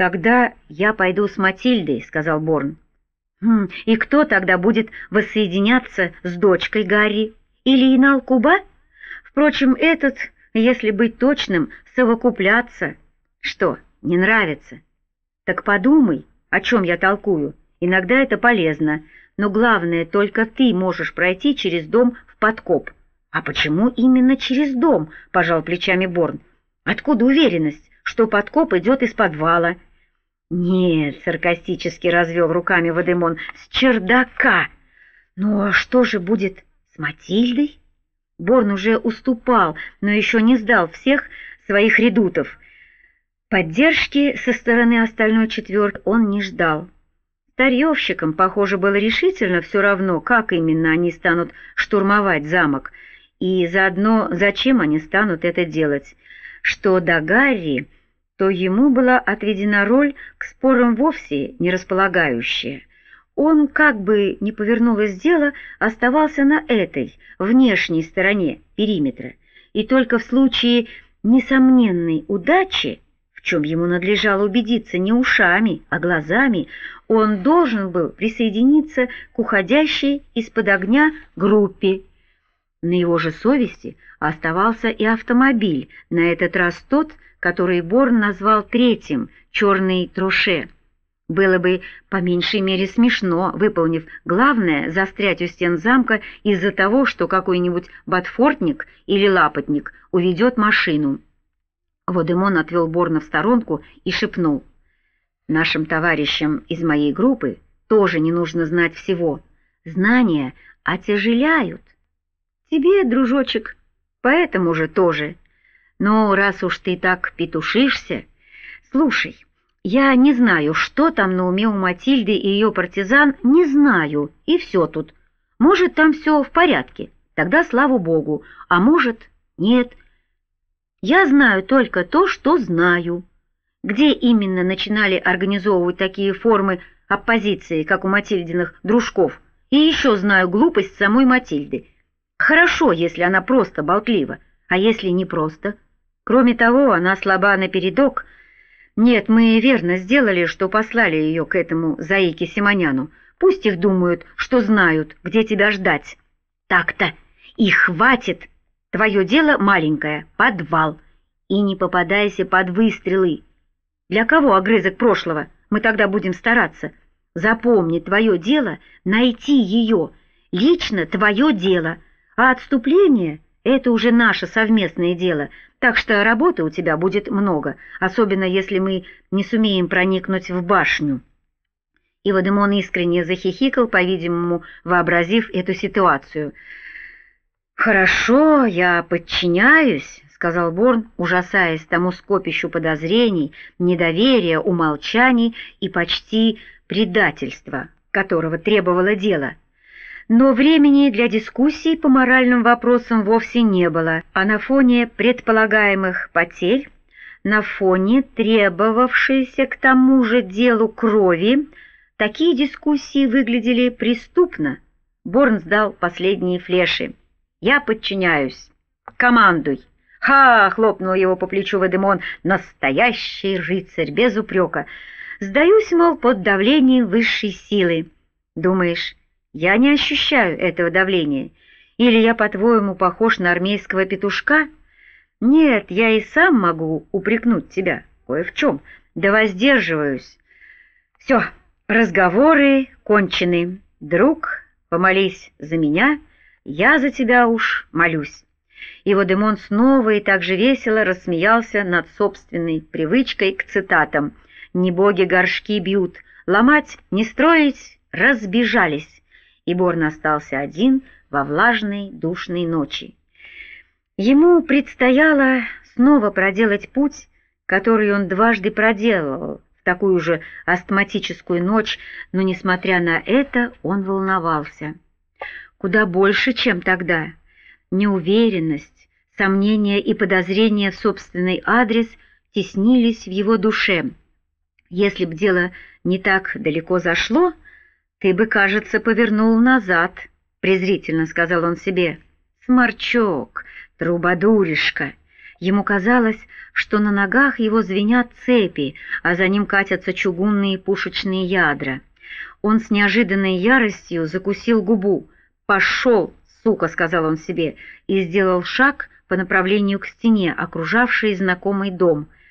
«Тогда я пойду с Матильдой», — сказал Борн. «И кто тогда будет воссоединяться с дочкой Гарри? Или Инал Куба? Впрочем, этот, если быть точным, совокупляться. Что, не нравится? Так подумай, о чем я толкую. Иногда это полезно, но главное, только ты можешь пройти через дом в подкоп». «А почему именно через дом?» — пожал плечами Борн. «Откуда уверенность, что подкоп идет из подвала?» «Нет», — саркастически развел руками Вадемон, — «с чердака». «Ну а что же будет с Матильдой?» Борн уже уступал, но еще не сдал всех своих редутов. Поддержки со стороны остальной четверки он не ждал. Старьевщикам, похоже, было решительно все равно, как именно они станут штурмовать замок, и заодно зачем они станут это делать. Что до Гарри, то ему была отведена роль к спорам вовсе не располагающая. Он, как бы ни повернулось дело, оставался на этой, внешней стороне периметра, и только в случае несомненной удачи, в чем ему надлежало убедиться не ушами, а глазами, он должен был присоединиться к уходящей из-под огня группе. На его же совести оставался и автомобиль, на этот раз тот, который Борн назвал третьим, черный Труше. Было бы по меньшей мере смешно, выполнив главное, застрять у стен замка из-за того, что какой-нибудь ботфортник или лапотник уведет машину. Водемон отвел Борна в сторонку и шепнул: «Нашим товарищам из моей группы тоже не нужно знать всего. Знания отяжеляют. Тебе, дружочек, поэтому же тоже. Но раз уж ты так петушишься, слушай, я не знаю, что там на уме у Матильды и ее партизан, не знаю, и все тут. Может, там все в порядке, тогда слава богу, а может, нет. Я знаю только то, что знаю. Где именно начинали организовывать такие формы оппозиции, как у Матильдиных дружков, и еще знаю глупость самой Матильды. Хорошо, если она просто болтлива, а если не просто? Кроме того, она слаба напередок. Нет, мы верно сделали, что послали ее к этому заике Симоняну. Пусть их думают, что знают, где тебя ждать. Так-то, и хватит. Твое дело маленькое, подвал. И не попадайся под выстрелы. Для кого огрызок прошлого? Мы тогда будем стараться. Запомни, твое дело — найти ее. Лично твое дело. А отступление — это уже наше совместное дело, так что работы у тебя будет много, особенно если мы не сумеем проникнуть в башню». И Вадемон искренне захихикал, по-видимому, вообразив эту ситуацию. «Хорошо, я подчиняюсь», — сказал Борн, ужасаясь тому скопищу подозрений, недоверия, умолчаний и почти предательства, которого требовало дело. Но времени для дискуссий по моральным вопросам вовсе не было, а на фоне предполагаемых потерь, на фоне требовавшейся к тому же делу крови, такие дискуссии выглядели преступно. Борн сдал последние флеши. «Я подчиняюсь. Командуй!» «Ха!» — хлопнул его по плечу Вадемон. «Настоящий рыцарь, без упрека. Сдаюсь, мол, под давлением высшей силы. Думаешь, я не ощущаю этого давления? Или я, по-твоему, похож на армейского петушка? Нет, я и сам могу упрекнуть тебя кое в чем, да воздерживаюсь. Все, разговоры кончены. Друг, помолись за меня, я за тебя уж молюсь». И Вадемон снова и так же весело рассмеялся над собственной привычкой к цитатам. «Не боги горшки бьют, ломать, не строить, разбежались». И Борн остался один во влажной душной ночи. Ему предстояло снова проделать путь, который он дважды проделал в такую же астматическую ночь, но, несмотря на это, он волновался. Куда больше, чем тогда. Неуверенность, сомнения и подозрения в собственный адрес теснились в его душе. Если б дело не так далеко зашло, «Ты бы, кажется, повернул назад», — презрительно сказал он себе. «Сморчок, трубадуришка, Ему казалось, что на ногах его звенят цепи, а за ним катятся чугунные пушечные ядра. Он с неожиданной яростью закусил губу. «Пошел, сука!» — сказал он себе, и сделал шаг по направлению к стене, окружавшей знакомый дом.